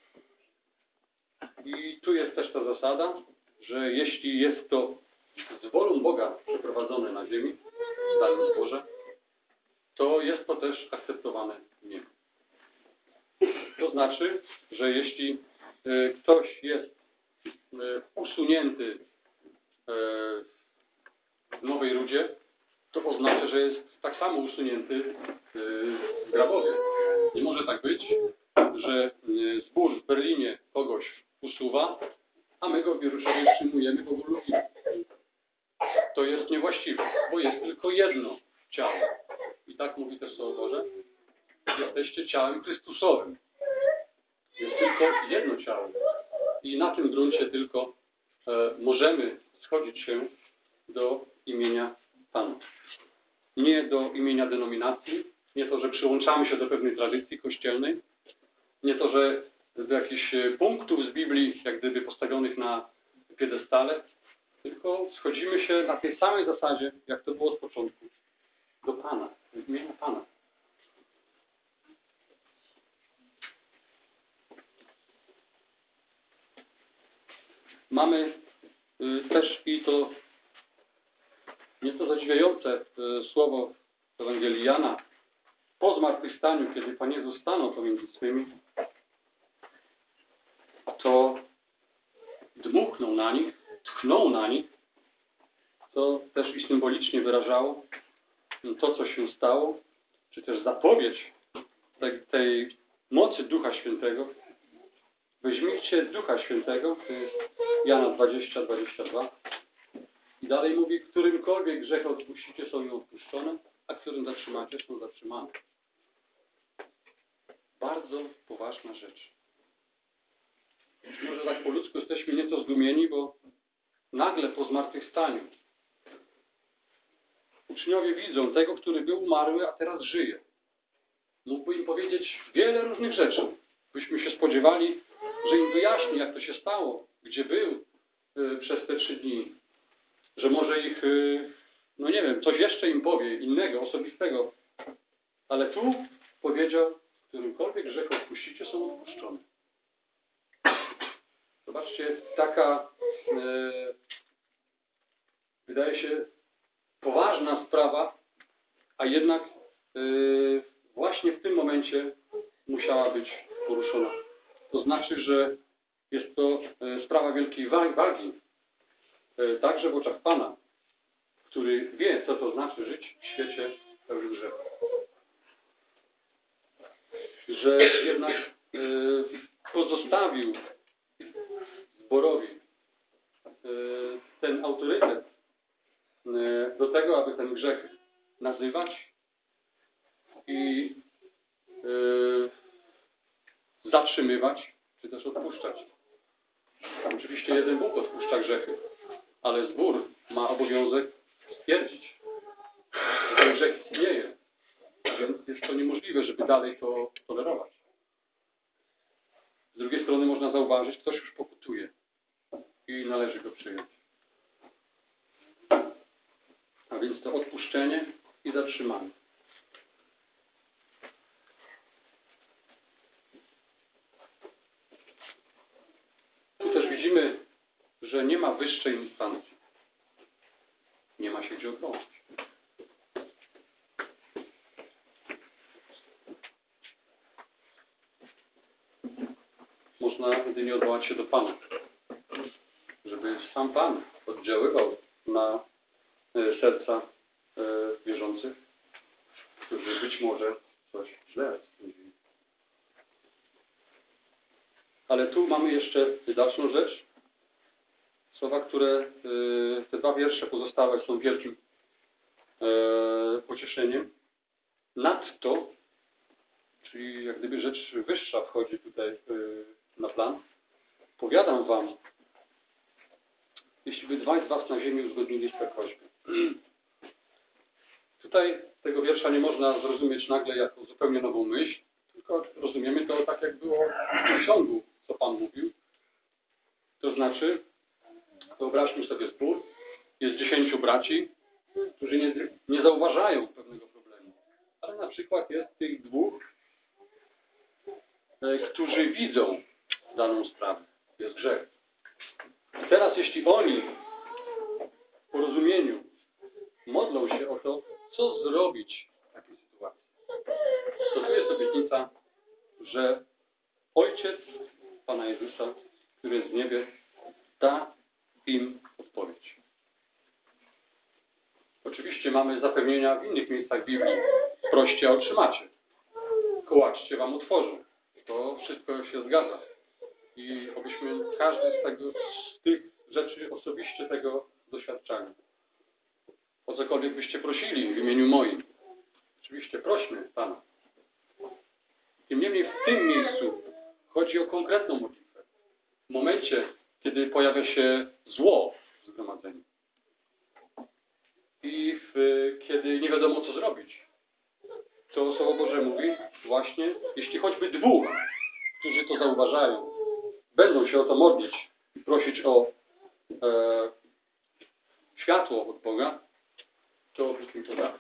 I tu jest też ta zasada, że jeśli jest to z wolą Boga przeprowadzone na ziemi, w danym zborze, to jest to też akceptowane w niebie. To znaczy, że jeśli e, ktoś jest e, usunięty e, w Nowej Rudzie, to oznacza, że jest tak samo usunięty e, w Grabowie. Nie może tak być, że e, zbór w Berlinie kogoś usuwa, a my go w Jeruzalemie przyjmujemy, bo go lubimy. To jest niewłaściwe, bo jest tylko jedno ciało. I tak mówi też Słowo Boże. Jesteście ciałem Chrystusowym. Jest tylko jedno ciało. I na tym gruncie tylko e, możemy schodzić się do imienia Pana. Nie do imienia denominacji, nie to, że przyłączamy się do pewnej tradycji kościelnej, nie to, że do jakichś punktów z Biblii, jak gdyby postawionych na piedestale, tylko schodzimy się na tej samej zasadzie, jak to było od początku, do Pana, do imienia Pana. Mamy y, też i to nieco zadziwiające y, słowo w Ewangelii Jana. Po zmartwychwstaniu, kiedy Pan Jezus stanął pomiędzy swymi, to dmuchnął na nich, tchnął na nich, co też i symbolicznie wyrażało to, co się stało, czy też zapowiedź tej, tej mocy Ducha Świętego. Weźmijcie Ducha Świętego, to jest Jana dwadzieścia, dwadzieścia dwa. I dalej mówi, którymkolwiek grzech odpuścicie, są im odpuszczone, a którym zatrzymacie, są zatrzymane. Bardzo poważna rzecz. Może tak po ludzku jesteśmy nieco zdumieni, bo nagle po zmartwychwstaniu uczniowie widzą tego, który był umarły, a teraz żyje. Mógłby im powiedzieć wiele różnych rzeczy. Byśmy się spodziewali, że im wyjaśni, jak to się stało, gdzie był y, przez te trzy dni. Że może ich, y, no nie wiem, coś jeszcze im powie, innego, osobistego. Ale tu powiedział, którymkolwiek grzech odpuścicie, są odpuszczone. Zobaczcie, taka y, wydaje się poważna sprawa, a jednak y, właśnie w tym momencie musiała być poruszona. To znaczy, że jest to y, sprawa wielkiej wagi, y, także w oczach Pana, który wie, co to znaczy żyć w świecie pełnym grzechu. Że jednak y, pozostawił zborowi y, ten autorytet y, do tego, aby ten grzech nazywać i y, zatrzymywać, czy też odpuszczać. Oczywiście jeden Bóg odpuszcza grzechy, ale zbór ma obowiązek stwierdzić, że ten grzech istnieje. A więc jest to niemożliwe, żeby dalej to tolerować. Z drugiej strony można zauważyć, ktoś już pokutuje i należy go przyjąć. A więc to odpuszczenie i zatrzymanie. Tu też widzimy, że nie ma wyższej instancji. Nie ma się gdzie odwołać. Można jedynie odwołać się do Pana, żeby sam Pan oddziaływał na serca wierzących, którzy być może coś źle stwierdzili. Ale tu mamy jeszcze dalszą rzecz. Słowa, które, te dwa wiersze pozostałe są wielkim pocieszeniem. Nadto, czyli jak gdyby rzecz wyższa wchodzi tutaj na plan. Powiadam wam, jeśli by dwaj z was na ziemi uzgodnili swe prośby. Tutaj tego wiersza nie można zrozumieć nagle jako zupełnie nową myśl, tylko rozumiemy to tak, jak było w ciągu, co Pan mówił. To znaczy, wyobraźmy sobie zbór, jest dziesięciu braci, którzy nie, nie zauważają pewnego problemu. Ale na przykład jest tych dwóch, e, którzy widzą daną sprawę. Jest grzech. I teraz jeśli oni w porozumieniu modlą się o to, co zrobić w takiej sytuacji, to tu jest obietnica, że Ojciec Pana Jezusa, który jest w niebie, da im odpowiedź. Oczywiście mamy zapewnienia w innych miejscach Biblii. Proście, a otrzymacie. Kołaczcie, wam otworzą. To wszystko się zgadza. I obyśmy każdy z, tego, z tych rzeczy osobiście tego doświadczali. O cokolwiek byście prosili w imieniu moim. Oczywiście prośmy Pana. Tym niemniej w tym miejscu chodzi o konkretną modlitwę. W momencie, kiedy pojawia się zło w zgromadzeniu. I w, kiedy nie wiadomo, co zrobić. To Słowo Boże mówi właśnie, jeśli choćby dwóch, którzy to zauważają, będą się o to modlić i prosić o e, światło od Boga, to Bóg im to da.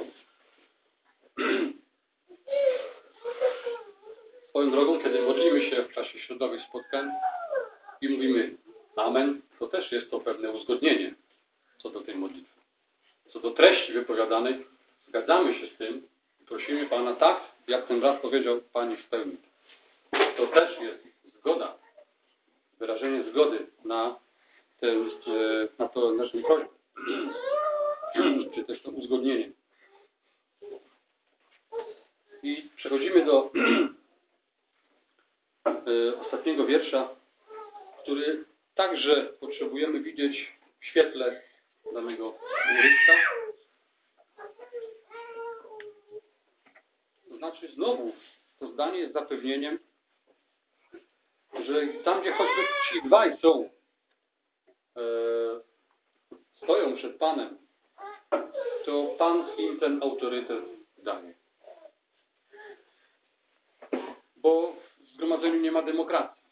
Swoją drogą, kiedy modlimy się w czasie środowych spotkań i mówimy amen, to też jest to pewne uzgodnienie co do tej modlitwy. Co do treści wypowiadanej, zgadzamy się z tym i prosimy Pana tak, jak ten brat powiedział, Pani spełni. To też jest zgoda, wyrażenie zgody na, ten, na to naszą prośbę, czy też to uzgodnienie. I przechodzimy do ostatniego wiersza, który także potrzebujemy widzieć w świetle danego urywka. To znaczy znowu to zdanie jest zapewnieniem, że tam, gdzie choćby ci dwaj są, e, stoją przed Panem to Pan im ten autorytet daje. Bo w zgromadzeniu nie ma demokracji.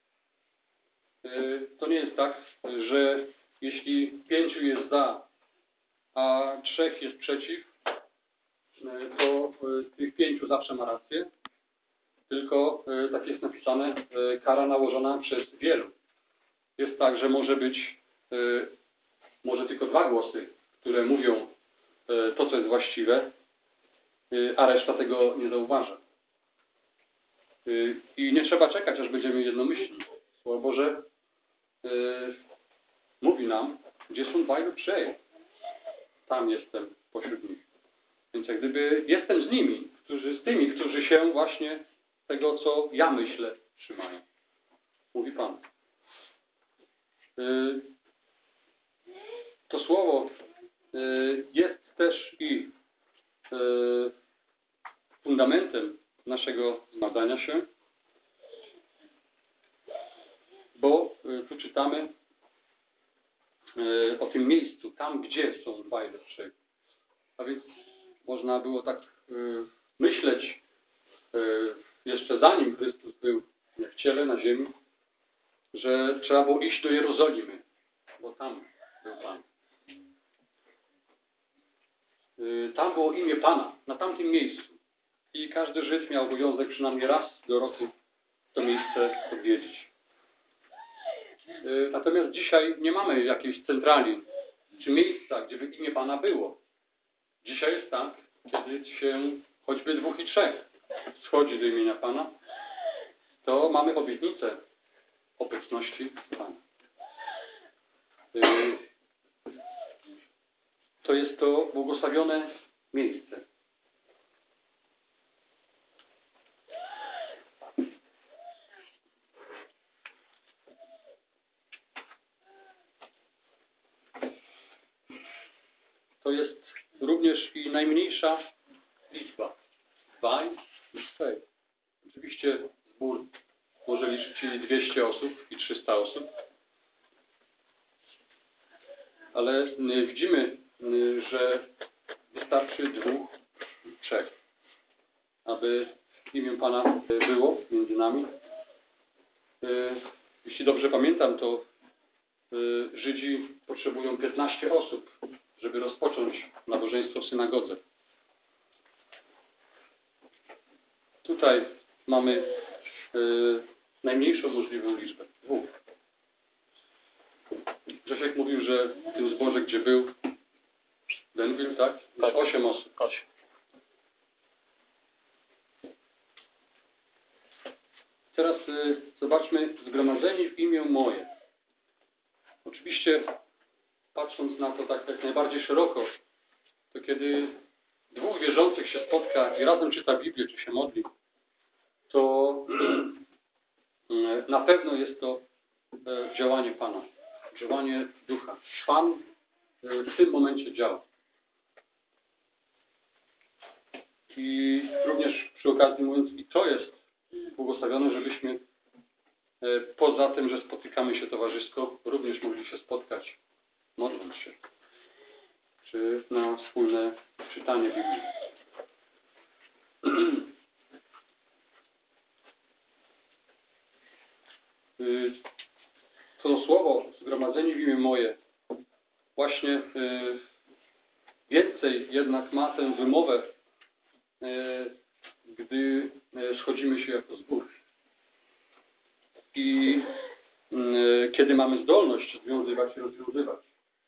To nie jest tak, że jeśli pięciu jest za, a trzech jest przeciw, to tych pięciu zawsze ma rację. Tylko, tak jest napisane, kara nałożona przez wielu. Jest tak, że może być może tylko dwa głosy, które mówią to, co jest właściwe, a reszta tego nie zauważa. I nie trzeba czekać, aż będziemy jednomyślni. Słowo Boże mówi nam, gdzie są dwaj lub trzej. Tam jestem pośród nich. Więc jak gdyby jestem z nimi, którzy, z tymi, którzy się właśnie tego, co ja myślę, trzymają. Mówi Pan. To słowo jest też i fundamentem naszego zmagania się, bo tu czytamy o tym miejscu, tam gdzie są dwaj lub trzej. A więc można było tak myśleć jeszcze zanim Chrystus był w ciele na ziemi, że trzeba było iść do Jerozolimy, bo tam był Pan. Tam było imię Pana, na tamtym miejscu. I każdy Żyd miał obowiązek przynajmniej raz do roku to miejsce odwiedzić. Natomiast dzisiaj nie mamy jakiejś centrali, czy miejsca, gdzie by imię Pana było. Dzisiaj jest tak, kiedy się choćby dwóch i trzech schodzi do imienia Pana, to mamy obietnicę obecności Pana. To jest to błogosławione miejsce. To jest również i najmniejsza liczba. Dwaj i trzej. Oczywiście zbór może liczyć i dwieście osób i trzysta osób. Ale widzimy, że wystarczy dwóch, trzech, aby imię Pana było między nami. Jeśli dobrze pamiętam, to Żydzi potrzebują piętnaście osób, żeby rozpocząć nabożeństwo w synagodze. Tutaj mamy najmniejszą możliwą liczbę. Dwóch. Grzesiek mówił, że w tym zborze, gdzie był Denville, tak? Tak. Osiem osób. Osiem. Teraz y, zobaczmy, zgromadzeni w imię moje. Oczywiście, patrząc na to tak jak najbardziej szeroko, to kiedy dwóch wierzących się spotka i razem czyta Biblię, czy się modli, to na pewno jest to działanie Pana, działanie Ducha. Pan w tym momencie działa. I również przy okazji mówiąc, i to jest błogosławione, żebyśmy poza tym, że spotykamy się towarzysko, również mogli się spotkać, modląc się, czy na wspólne czytanie Biblii. To słowo zgromadzenie w imię moje właśnie więcej jednak ma tę wymowę, gdy schodzimy się jako zbór. I kiedy mamy zdolność związywać i rozwiązywać.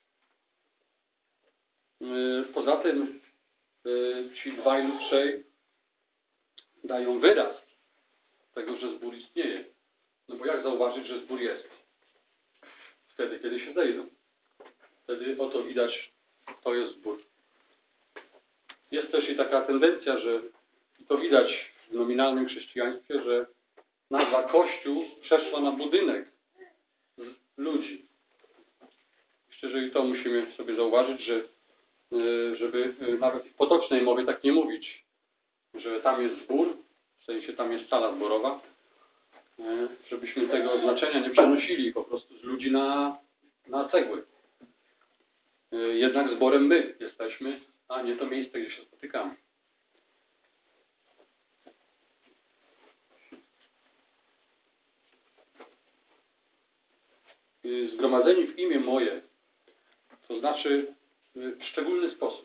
Poza tym ci dwaj lub trzej dają wyraz tego, że zbór istnieje. No bo jak zauważyć, że zbór jest? Wtedy, kiedy się zejdą. Wtedy oto widać, to jest zbór. Jest też i taka tendencja, że to widać w nominalnym chrześcijaństwie, że nazwa Kościół przeszła na budynek ludzi. Myślę, że i to musimy sobie zauważyć, że żeby nawet w potocznej mowie tak nie mówić, że tam jest zbór, w sensie tam jest sala zborowa, żebyśmy tego znaczenia nie przenosili po prostu z ludzi na, na cegły. Jednak zborem my jesteśmy a nie to miejsce, gdzie się spotykamy. Zgromadzeni w imię moje, to znaczy w szczególny sposób.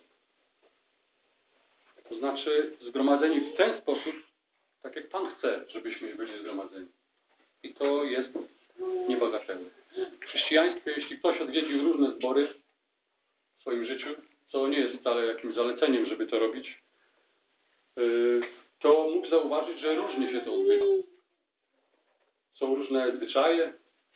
To znaczy zgromadzeni w ten sposób, tak jak Pan chce, żebyśmy byli zgromadzeni. I to jest niebagatelne. W chrześcijaństwie, jeśli ktoś odwiedził różne zbory w swoim życiu, co nie jest wcale jakimś zaleceniem, żeby to robić, to mógł zauważyć, że różnie się to odbywa. Są różne zwyczaje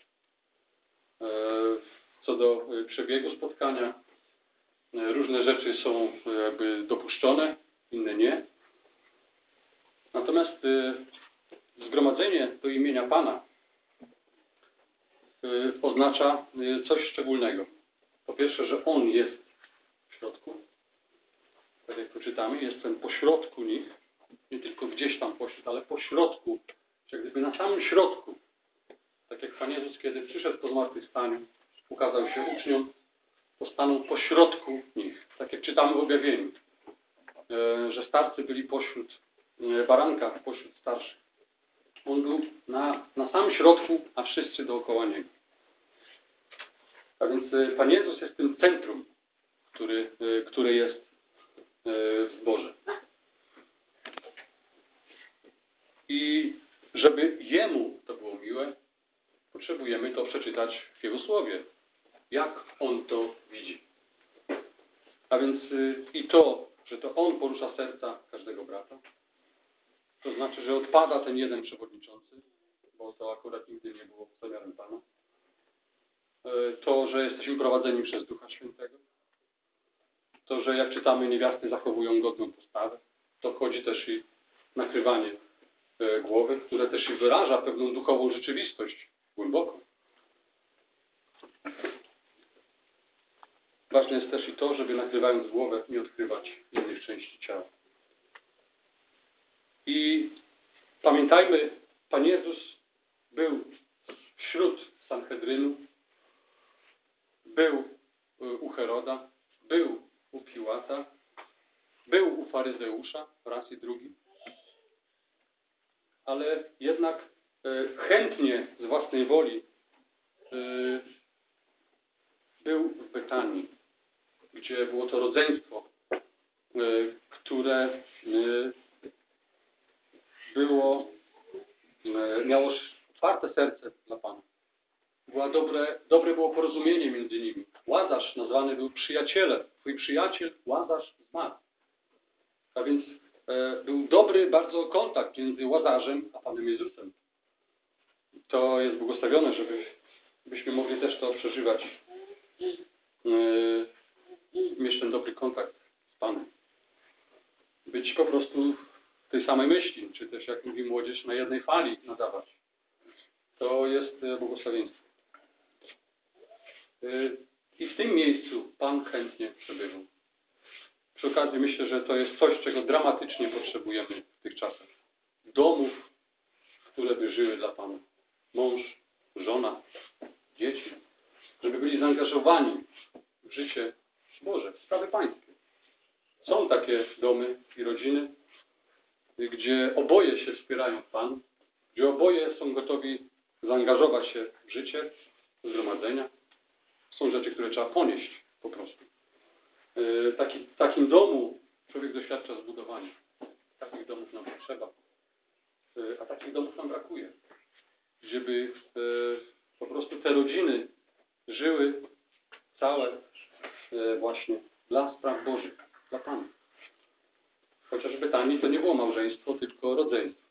co do przebiegu spotkania. Różne rzeczy są jakby dopuszczone, inne nie. Natomiast zgromadzenie do imienia Pana oznacza coś szczególnego. Po pierwsze, że On jest w środku. Tak jak tu czytamy, jest ten pośrodku nich. Nie tylko gdzieś tam pośród, ale pośrodku. Czyli gdyby na samym środku. Tak jak Pan Jezus, kiedy przyszedł po zmartwychwstaniu, ukazał się uczniom, to stanął pośrodku nich. Tak jak czytamy w objawieniu, że starcy byli pośród baranka, pośród starszych. On był na, na samym środku, a wszyscy dookoła Niego. A więc Pan Jezus jest tym centrum, który, które jest w zborze. I żeby Jemu to było miłe, potrzebujemy to przeczytać w Jego Słowie. Jak On to widzi. A więc i to, że to On porusza serca każdego brata, to znaczy, że odpada ten jeden przewodniczący, bo to akurat nigdy nie było zamiarem Pana. To, że jesteśmy prowadzeni przez Ducha Świętego. To, że jak czytamy, niewiasty zachowują godną postawę. To wchodzi też i nakrywanie głowy, które też i wyraża pewną duchową rzeczywistość głęboko. Ważne jest też i to, żeby nakrywając głowę nie odkrywać innych części ciała. I pamiętajmy, Pan Jezus był wśród Sanhedrynu, był u Heroda, był u Piłata, był u faryzeusza raz i drugi, ale jednak chętnie z własnej woli był w Betanii, gdzie było to rodzeństwo, które było, miało otwarte serce dla Pana. Była dobre, dobre było porozumienie między nimi. Łazarz nazwany był przyjacielem. Twój przyjaciel Łazarz zmarł. A więc e, był dobry bardzo kontakt między Łazarzem a Panem Jezusem. To jest błogosławione, żeby, byśmy mogli też to przeżywać. E, mieć ten dobry kontakt z Panem. Być po prostu w tej samej myśli, czy też jak mówi młodzież, na jednej fali nadawać. To jest błogosławieństwo. I w tym miejscu Pan chętnie przebywał. Przy okazji myślę, że to jest coś, czego dramatycznie potrzebujemy w tych czasach. Domów, które by żyły dla Pana. Mąż, żona, dzieci. Żeby byli zaangażowani w życie Boże, w sprawy pańskie. Są takie domy i rodziny, gdzie oboje się wspierają w Panu, gdzie oboje są gotowi zaangażować się w życie, w zgromadzenia. Są rzeczy, które trzeba ponieść po prostu. Taki, w takim domu człowiek doświadcza zbudowania. Takich domów nam potrzeba. A takich domów nam brakuje. Żeby po prostu te rodziny żyły całe właśnie dla spraw Bożych, dla Pana. Chociaż w Betanii to nie było małżeństwo, tylko rodzeństwo.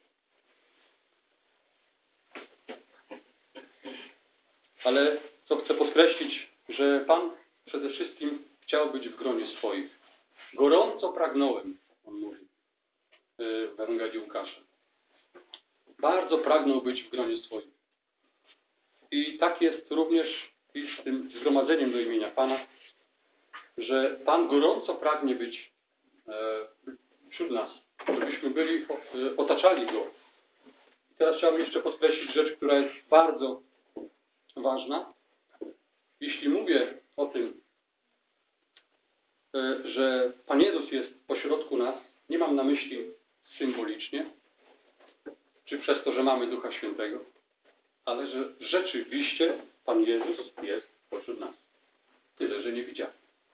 Ale co chcę podkreślić, że Pan przede wszystkim chciał być w gronie swoich. Gorąco pragnąłem, on mówi w Ewangelii Łukasza. Bardzo pragnął być w gronie swoich. I tak jest również i z tym zgromadzeniem do imienia Pana, że Pan gorąco pragnie być wśród nas, żebyśmy byli, otaczali Go. I teraz chciałbym jeszcze podkreślić rzecz, która jest bardzo ważna. Jeśli mówię o tym, że Pan Jezus jest pośrodku nas, nie mam na myśli symbolicznie, czy przez to, że mamy Ducha Świętego, ale że rzeczywiście Pan Jezus jest pośród nas. Tyle, że nie widziałem.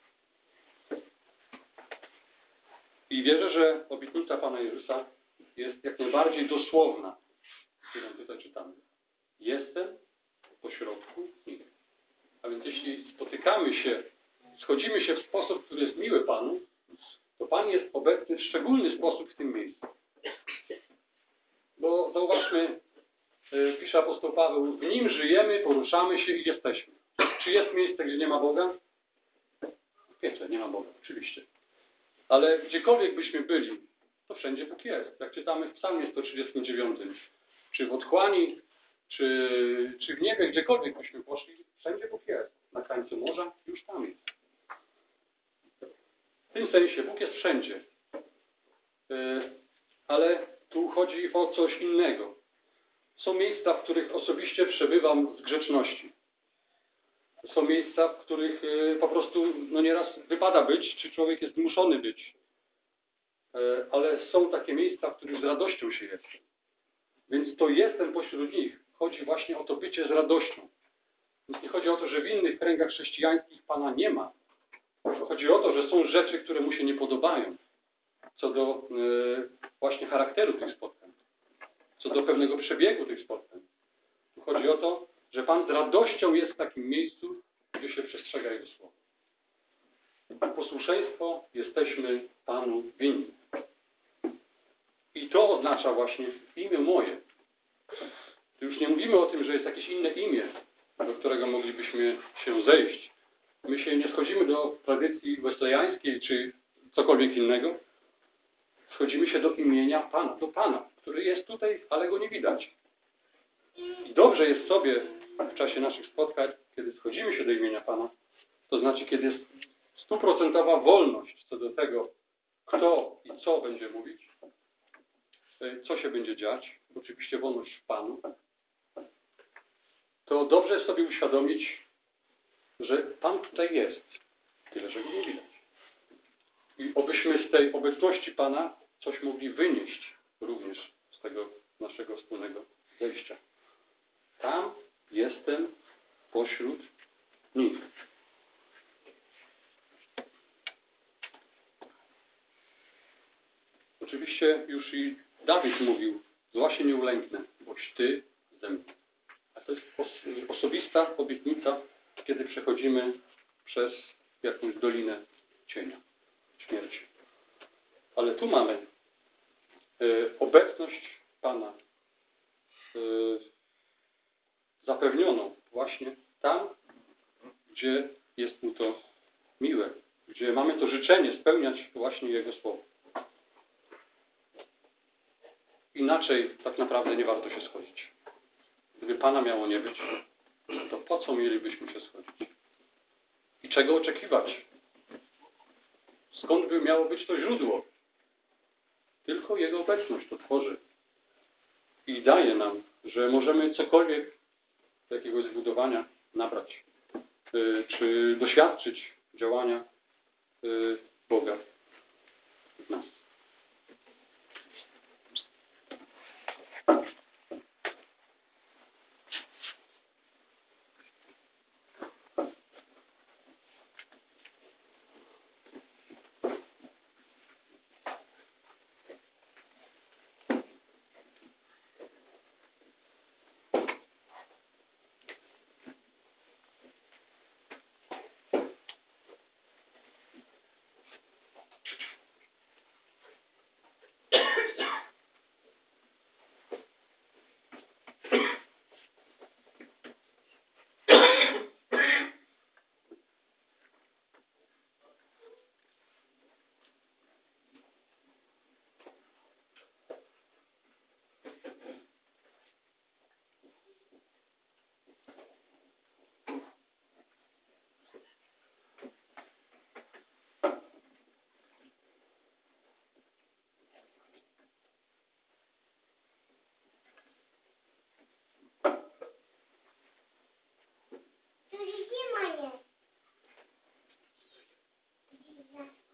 I wierzę, że obietnica Pana Jezusa jest jak najbardziej dosłowna, którą tutaj czytamy. Jestem pośrodku nich. A więc jeśli spotykamy się, schodzimy się w sposób, który jest miły Panu, to Pan jest obecny w szczególny sposób w tym miejscu. Bo zauważmy, pisze apostoł Paweł, w Nim żyjemy, poruszamy się i jesteśmy. Czy jest miejsce, gdzie nie ma Boga? Wiecie, nie ma Boga, oczywiście. Ale gdziekolwiek byśmy byli, to wszędzie Bóg jest. Jak czytamy w Psalmie sto trzydziestym dziewiątym, czy w otchłani, czy, czy w niebie, gdziekolwiek byśmy poszli, wszędzie Bóg jest. Na krańcu morza już tam jest. W tym sensie Bóg jest wszędzie. Ale tu chodzi o coś innego. Są miejsca, w których osobiście przebywam z grzeczności. Są miejsca, w których po prostu no nieraz wypada być, czy człowiek jest zmuszony być. Ale są takie miejsca, w których z radością się jest. Więc to jestem pośród nich. Chodzi właśnie o to bycie z radością. Więc nie chodzi o to, że w innych kręgach chrześcijańskich Pana nie ma. Chodzi o to, że są rzeczy, które mu się nie podobają. Co do yy, właśnie charakteru tych spotkań. Co do pewnego przebiegu tych spotkań. Chodzi o to, że Pan z radością jest w takim miejscu, gdzie się przestrzega Jego słowa. Posłuszeństwo jesteśmy Panu winni. I to oznacza właśnie imię moje. Tu już nie mówimy o tym, że jest jakieś inne imię, do którego moglibyśmy się zejść. My się nie schodzimy do tradycji weslejańskiej, czy cokolwiek innego. Schodzimy się do imienia Pana, do Pana, który jest tutaj, ale Go nie widać. I dobrze jest sobie w czasie naszych spotkań, kiedy schodzimy się do imienia Pana, to znaczy, kiedy jest stuprocentowa wolność co do tego, kto i co będzie mówić, co się będzie dziać, oczywiście wolność w Panu, to dobrze jest sobie uświadomić, że Pan tutaj jest, tyle, że Go nie widać. I obyśmy z tej obecności Pana coś mogli wynieść również z tego naszego wspólnego zejścia. Tam jestem pośród nich. Oczywiście już i Dawid mówił, zła się nie ulęknę, boś Ty ze mną. A to jest os- osobista obietnica, kiedy przechodzimy przez jakąś dolinę cienia, śmierci. Ale tu mamy y, obecność Pana y, zapewnioną właśnie tam, gdzie jest Mu to miłe, gdzie mamy to życzenie spełniać właśnie Jego słowo. Inaczej tak naprawdę nie warto się schodzić. Gdyby Pana miało nie być, to po co mielibyśmy się schodzić? I czego oczekiwać? Skąd by miało być to źródło? Tylko Jego obecność to tworzy. I daje nam, że możemy cokolwiek z jakiegoś zbudowania nabrać. Czy doświadczyć działania Boga w nas.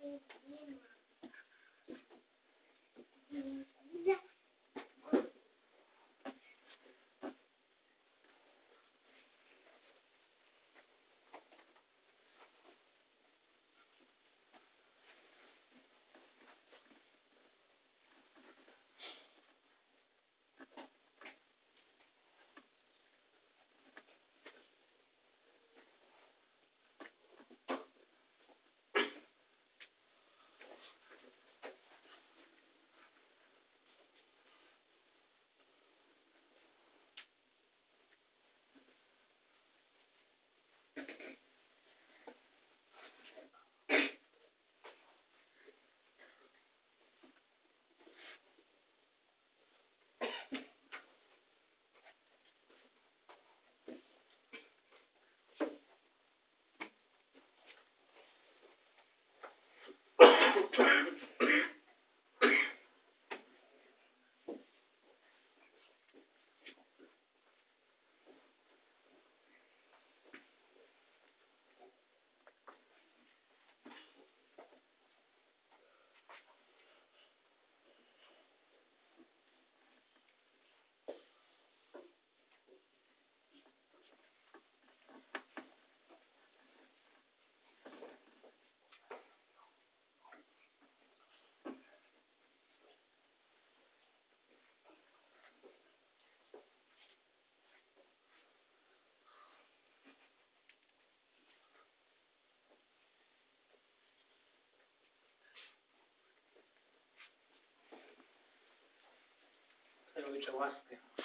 Ojcze, łaskę.